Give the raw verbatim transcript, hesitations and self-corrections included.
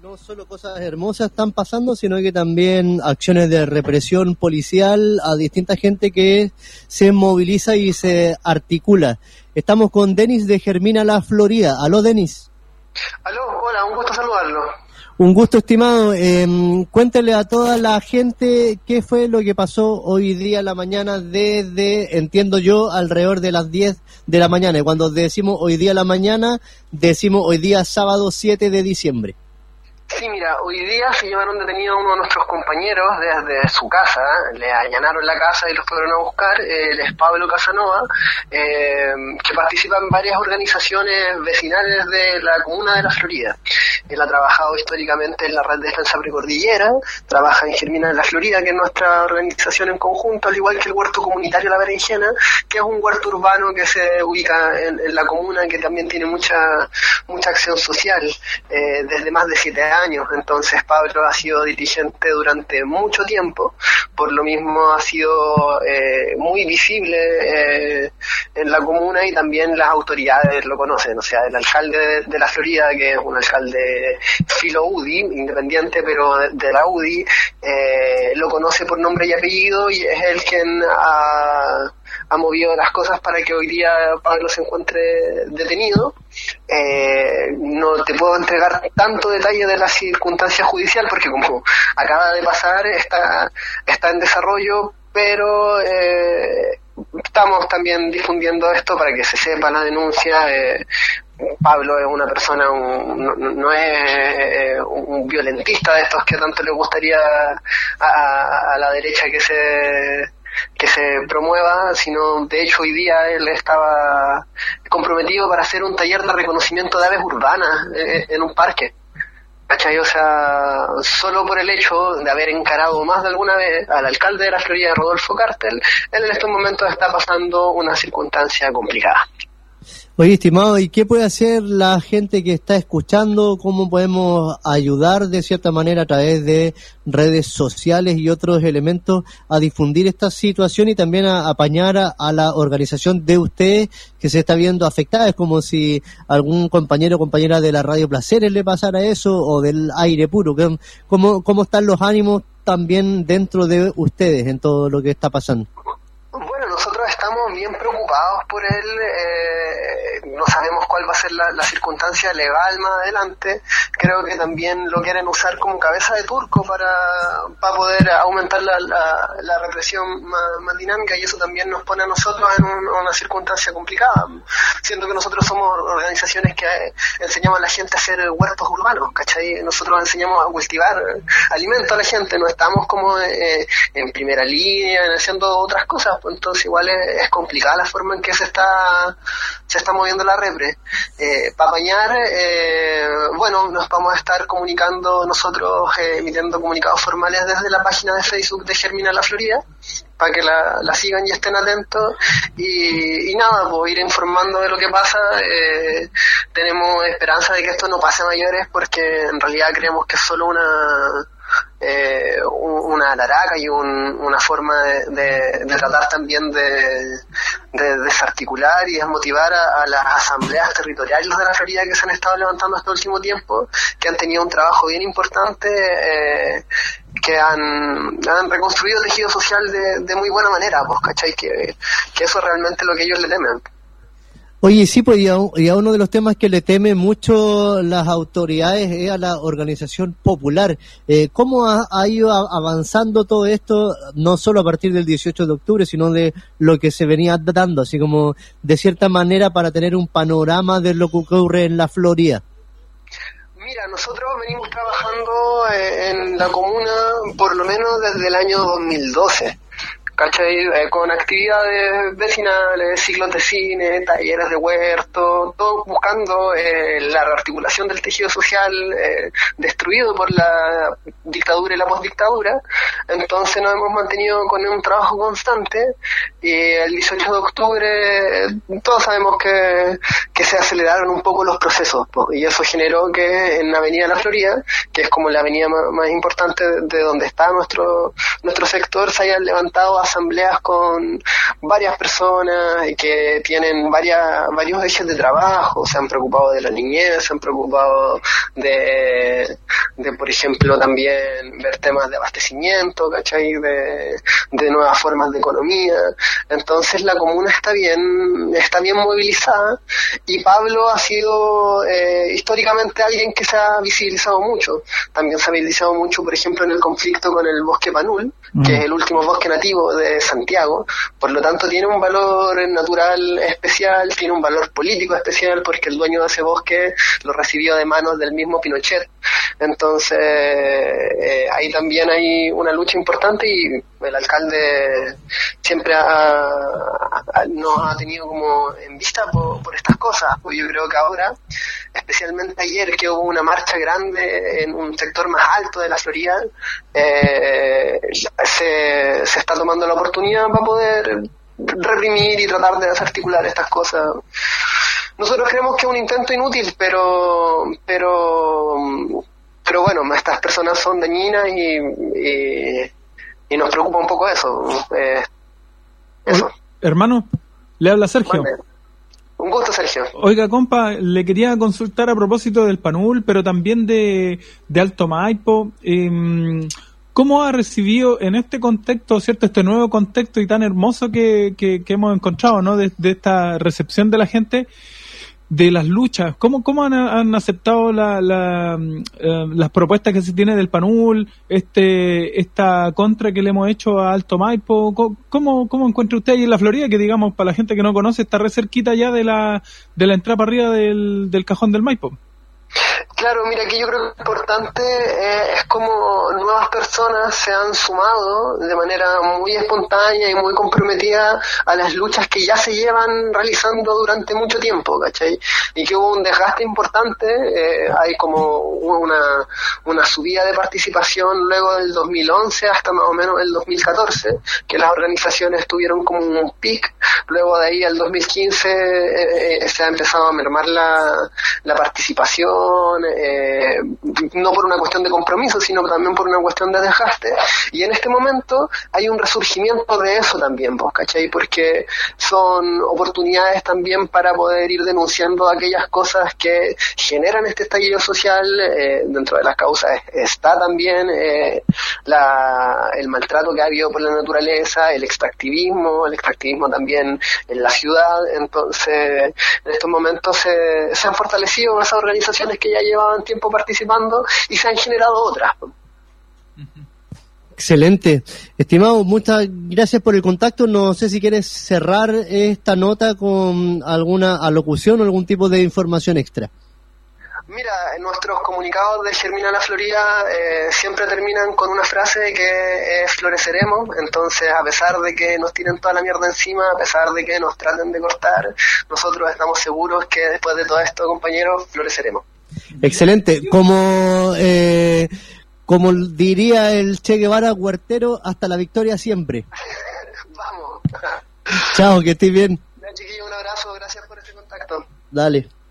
No solo cosas hermosas están pasando, sino que también acciones de represión policial a distinta gente que se moviliza y se articula. Estamos con Denis de Germina La Florida. Aló, Denis. Aló, hola, un gusto saludarlo. Un gusto, estimado. Eh, cuéntele a toda la gente qué fue lo que pasó hoy día en la mañana desde, entiendo yo, alrededor de las diez de la mañana. Y cuando decimos hoy día en la mañana, decimos hoy día sábado siete de diciembre. Sí, mira, hoy día se llevaron detenido a uno de nuestros compañeros desde su casa, le allanaron la casa y los fueron a buscar. Él es Pablo Casanova, eh, que participa en varias organizaciones vecinales de la comuna de La Florida. Él ha trabajado históricamente en la Red de Defensa Precordillera, trabaja en Germina de La Florida, que es nuestra organización en conjunto, al igual que el Huerto Comunitario La Berenjena, que es un huerto urbano que se ubica en, en la comuna, que también tiene mucha mucha acción social, eh, desde más de siete años. Entonces Pablo ha sido dirigente durante mucho tiempo, por lo mismo ha sido eh, muy visible eh, en la comuna, y también las autoridades lo conocen. O sea, el alcalde de, de La Florida, que es un alcalde filo U D I, independiente, pero de, de la U D I, eh, lo conoce por nombre y apellido, y es él quien ha... ha movido las cosas para que hoy día Pablo se encuentre detenido. Eh, no te puedo entregar tanto detalle de la circunstancia judicial porque como acaba de pasar, está, está en desarrollo, pero eh, estamos también difundiendo esto para que se sepa la denuncia. Eh, Pablo es una persona, un, no, no es eh, un violentista de estos que tanto le gustaría a, a la derecha que se que se promueva, sino de hecho hoy día él estaba comprometido para hacer un taller de reconocimiento de aves urbanas eh, en un parque. ¿Cachai? O sea, solo por el hecho de haber encarado más de alguna vez al alcalde de La Florida, Rodolfo Cartel, él en estos momentos está pasando una circunstancia complicada. Oye, estimado, ¿y qué puede hacer la gente que está escuchando? ¿Cómo podemos ayudar de cierta manera a través de redes sociales y otros elementos a difundir esta situación y también a apañar a, a la organización de ustedes que se está viendo afectada? Es como si algún compañero o compañera de la Radio Placeres le pasara eso, o del Aire Puro. ¿Cómo, cómo están los ánimos también dentro de ustedes en todo lo que está pasando? Bueno, nosotros estamos bien preocupados por él, eh, no sabemos cuál va a ser la, la circunstancia legal más adelante. Creo que también lo quieren usar como cabeza de turco para, para poder aumentar la, la, la represión más, más dinámica, y eso también nos pone a nosotros en un, una circunstancia complicada, siendo que nosotros somos organizaciones que enseñamos a la gente a hacer huertos urbanos, ¿cachai? Nosotros enseñamos a cultivar alimentos a la gente, no estamos como eh, en primera línea haciendo otras cosas. Entonces igual es, es complicada la forma en que se está se está moviendo la repre. Eh, para apañar, eh, bueno, nos vamos a estar comunicando nosotros, eh, emitiendo comunicados formales desde la página de Facebook de Germina La Florida, para que la, la sigan y estén atentos, y, y nada, pues ir informando de lo que pasa. Eh, tenemos esperanza de que esto no pase a mayores, porque en realidad creemos que es solo una Eh, una laraca y un, una forma de, de, de tratar también de, de desarticular y desmotivar a, a las asambleas territoriales de La Florida que se han estado levantando este último tiempo, que han tenido un trabajo bien importante, eh, que han, han reconstruido el tejido social de, de muy buena manera, pues, ¿cachai? Que, que eso es realmente lo que ellos le temen. Oye, sí, pues y a, y a uno de los temas que le temen mucho las autoridades es a la organización popular. Eh, ¿Cómo ha, ha ido avanzando todo esto, no solo a partir del dieciocho de octubre, sino de lo que se venía dando, así como de cierta manera para tener un panorama de lo que ocurre en La Florida? Mira, nosotros venimos trabajando eh, en la comuna por lo menos desde el año dos mil doce. ¿Cachai? Eh, con actividades vecinales, ciclos de cine, talleres de huerto, todo buscando eh, la rearticulación del tejido social eh, destruido por la dictadura y la postdictadura. Entonces nos hemos mantenido con un trabajo constante, y el dieciocho de octubre todos sabemos que, que se aceleraron un poco los procesos, po, y eso generó que en la Avenida La Florida, que es como la avenida más, más importante de donde está nuestro, nuestro sector, se hayan levantado asambleas con varias personas y que tienen varias, varios ejes de trabajo. Se han preocupado de la niñez, se han preocupado de, de por ejemplo, también ver temas de abastecimiento, ¿cachai? De, de nuevas formas de economía. Entonces la comuna está bien, está bien movilizada, y Pablo ha sido eh, históricamente alguien que se ha visibilizado mucho. También se ha visibilizado mucho, por ejemplo, en el conflicto con el bosque Panul, mm. que es el último bosque nativo de Santiago. Por lo tanto, tiene un valor natural especial, tiene un valor político especial, porque el dueño de ese bosque lo recibió de manos del mismo Pinochet. Entonces, eh, ahí también hay una lucha importante, y el alcalde siempre ha, ha, nos ha tenido como en vista por, por estas cosas. Pues yo creo que ahora, especialmente ayer, que hubo una marcha grande en un sector más alto de la Florida, eh, se, se está tomando la oportunidad para poder reprimir y tratar de desarticular estas cosas. Nosotros creemos que es un intento inútil, pero pero pero bueno, estas personas son dañinas, y, y, y nos preocupa un poco eso. Eh, eso. Oye, hermano, le habla Sergio. Vale. Un gusto, Sergio. Oiga, compa, le quería consultar a propósito del Panul, pero también de, de Alto Maipo. Eh, ¿Cómo ha recibido en este contexto, cierto, este nuevo contexto y tan hermoso que, que, que hemos encontrado, ¿no? De, de esta recepción de la gente, de las luchas, ¿cómo, cómo han, han aceptado la, la, uh, las propuestas que se tiene del Panul, este, esta contra que le hemos hecho a Alto Maipo? ¿Cómo, cómo encuentra usted ahí en la Florida, que digamos, para la gente que no conoce, está re cerquita ya de la, de la entrada para arriba del, del cajón del Maipo? Claro, mira, que yo creo que lo importante eh, es como nuevas personas se han sumado de manera muy espontánea y muy comprometida a las luchas que ya se llevan realizando durante mucho tiempo, ¿cachai? Y que hubo un desgaste importante, eh, hay como una, una subida de participación luego del dos mil once hasta más o menos el dos mil catorce, que las organizaciones tuvieron como un pic. Luego de ahí al dos mil quince eh, eh, se ha empezado a mermar la, la participación, eh, no por una cuestión de compromiso, sino también por una cuestión de desgaste. Y en este momento hay un resurgimiento de eso también, ¿vos cachai? Porque son oportunidades también para poder ir denunciando aquellas cosas que generan este estallido social. Eh, dentro de las causas está también eh, la, el maltrato que ha habido por la naturaleza, el extractivismo, el extractivismo también en la ciudad. Entonces, en estos momentos se, se han fortalecido esas organizaciones que ya llevaban tiempo participando, y se han generado otras. Excelente. Estimado, muchas gracias por el contacto. No sé si quieres cerrar esta nota con alguna alocución o algún tipo de información extra. Mira, nuestros comunicados de Germina la Florida eh, siempre terminan con una frase que es floreceremos. Entonces, a pesar de que nos tiren toda la mierda encima, a pesar de que nos traten de cortar, nosotros estamos seguros que después de todo esto, compañeros, floreceremos. Excelente. Como eh, como diría el Che Guevara, huertero, hasta la victoria siempre. Vamos. Chao, que estés bien. Chiquillo, un abrazo, gracias por este contacto. Dale.